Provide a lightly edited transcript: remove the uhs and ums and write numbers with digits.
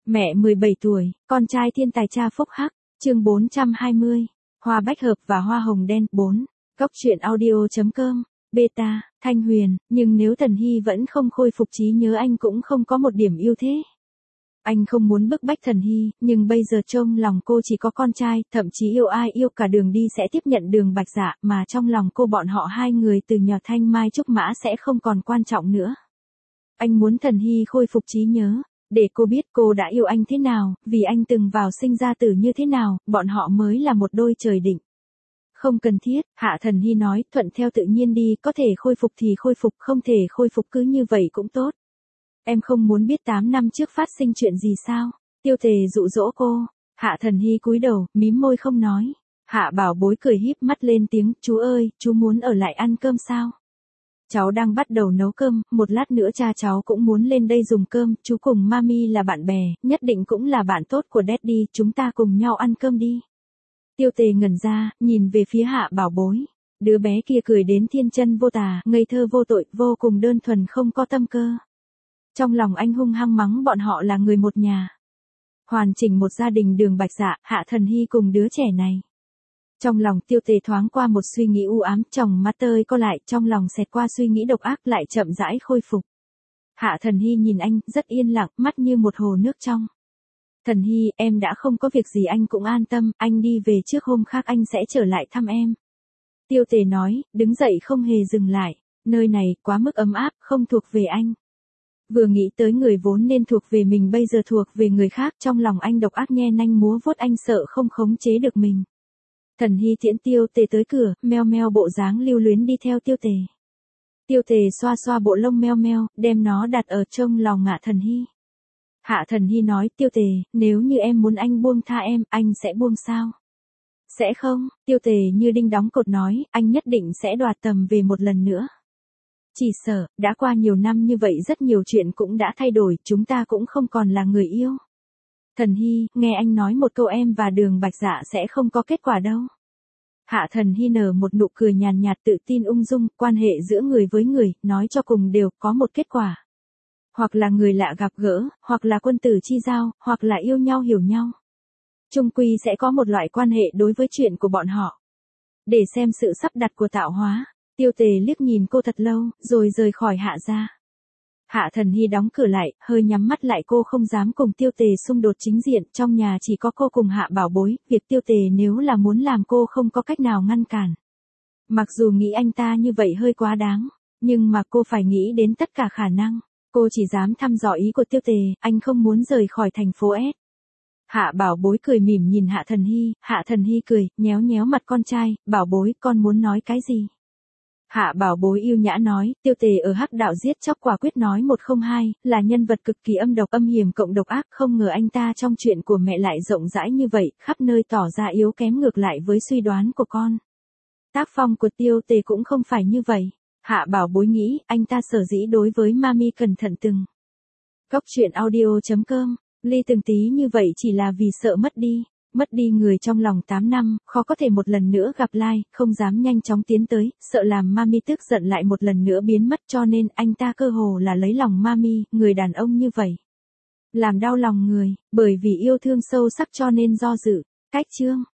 Mẹ 17 tuổi, con trai thiên tài cha phúc hắc, chương 420, hoa bách hợp và hoa hồng đen 4, góc truyện audio.com, beta, Thanh Huyền, nhưng nếu Thần Hy vẫn không khôi phục trí nhớ anh cũng không có một điểm ưu thế. Anh không muốn bức bách Thần Hy, nhưng bây giờ trong lòng cô chỉ có con trai, thậm chí yêu ai yêu cả Đường Đi sẽ tiếp nhận Đường Bạch Dạ, mà trong lòng cô bọn họ hai người từ nhỏ thanh mai trúc mã sẽ không còn quan trọng nữa. Anh muốn Thần Hy khôi phục trí nhớ, để cô biết cô đã yêu anh thế nào, vì anh từng vào sinh ra tử như thế nào, bọn họ mới là một đôi trời định. Không cần thiết, Hạ Thần Hy nói, thuận theo tự nhiên đi, có thể khôi phục thì khôi phục, không thể khôi phục cứ như vậy cũng tốt. Em không muốn biết 8 năm trước phát sinh chuyện gì sao? Tiêu Tề dụ dỗ cô. Hạ Thần Hy cúi đầu, mím môi không nói. Hạ Bảo Bối cười híp mắt lên tiếng, chú ơi, chú muốn ở lại ăn cơm sao? Cháu đang bắt đầu nấu cơm, một lát nữa cha cháu cũng muốn lên đây dùng cơm, chú cùng mami là bạn bè, nhất định cũng là bạn tốt của Daddy, chúng ta cùng nhau ăn cơm đi. Tiêu Tề ngẩn ra, nhìn về phía Hạ Bảo Bối. Đứa bé kia cười đến thiên chân vô tà, ngây thơ vô tội, vô cùng đơn thuần không có tâm cơ. Trong lòng anh hung hăng mắng bọn họ là người một nhà. Hoàn chỉnh một gia đình Đường Bạch Dạ, Hạ Thần Hy cùng đứa trẻ này. Trong lòng Tiêu Tề thoáng qua một suy nghĩ u ám, tròng mắt tơi co lại, trong lòng xẹt qua suy nghĩ độc ác lại chậm rãi khôi phục. Hạ Thần Hy nhìn anh, rất yên lặng, mắt như một hồ nước trong. Thần Hy, em đã không có việc gì anh cũng an tâm, anh đi về trước hôm khác anh sẽ trở lại thăm em. Tiêu Tề nói, đứng dậy không hề dừng lại, nơi này quá mức ấm áp, không thuộc về anh. Vừa nghĩ tới người vốn nên thuộc về mình bây giờ thuộc về người khác, trong lòng anh độc ác nhe nanh múa vuốt, anh sợ không khống chế được mình. Thần Hy tiễn Tiêu Tề tới cửa, meo meo bộ dáng lưu luyến đi theo Tiêu Tề. Tiêu Tề xoa xoa bộ lông meo meo, đem nó đặt ở trong lòng Hạ Thần Hy. Hạ Thần Hy nói, Tiêu Tề, nếu như em muốn anh buông tha em, anh sẽ buông sao? Sẽ không, Tiêu Tề như đinh đóng cột nói, anh nhất định sẽ đoạt tầm về một lần nữa. Chỉ sợ, đã qua nhiều năm như vậy rất nhiều chuyện cũng đã thay đổi, chúng ta cũng không còn là người yêu. Thần Hy, nghe anh nói một câu em và Đường Bạch Dạ sẽ không có kết quả đâu. Hạ Thần Hy nở một nụ cười nhàn nhạt tự tin ung dung, quan hệ giữa người với người, nói cho cùng đều có một kết quả. Hoặc là người lạ gặp gỡ, hoặc là quân tử chi giao, hoặc là yêu nhau hiểu nhau. Chung quy sẽ có một loại quan hệ đối với chuyện của bọn họ. Để xem sự sắp đặt của tạo hóa, Tiêu Tề liếc nhìn cô thật lâu, rồi rời khỏi Hạ gia. Hạ Thần Hy đóng cửa lại, hơi nhắm mắt lại, cô không dám cùng Tiêu Tề xung đột chính diện, trong nhà chỉ có cô cùng Hạ Bảo Bối, việc Tiêu Tề nếu là muốn làm cô không có cách nào ngăn cản. Mặc dù nghĩ anh ta như vậy hơi quá đáng, nhưng mà cô phải nghĩ đến tất cả khả năng, cô chỉ dám thăm dò ý của Tiêu Tề, anh không muốn rời khỏi thành phố S. Hạ Bảo Bối cười mỉm nhìn Hạ Thần Hy cười, nhéo nhéo mặt con trai, Bảo Bối, con muốn nói cái gì? Hạ Bảo Bối yêu nhã nói, Tiêu Tề ở Hắc Đạo giết chóc quả quyết nói 102, là nhân vật cực kỳ âm độc âm hiểm cộng độc ác, không ngờ anh ta trong chuyện của mẹ lại rộng rãi như vậy, khắp nơi tỏ ra yếu kém ngược lại với suy đoán của con. Tác phong của Tiêu Tề cũng không phải như vậy. Hạ Bảo Bối nghĩ, anh ta sở dĩ đối với mami cẩn thận từng. Góc truyện audio.com, ly từng tí như vậy chỉ là vì sợ mất đi người trong lòng 8 năm, khó có thể một lần nữa gặp lại, không dám nhanh chóng tiến tới, sợ làm mami tức giận lại một lần nữa biến mất, cho nên anh ta cơ hồ là lấy lòng mami, người đàn ông như vậy. Làm đau lòng người, bởi vì yêu thương sâu sắc cho nên do dự. Cách chương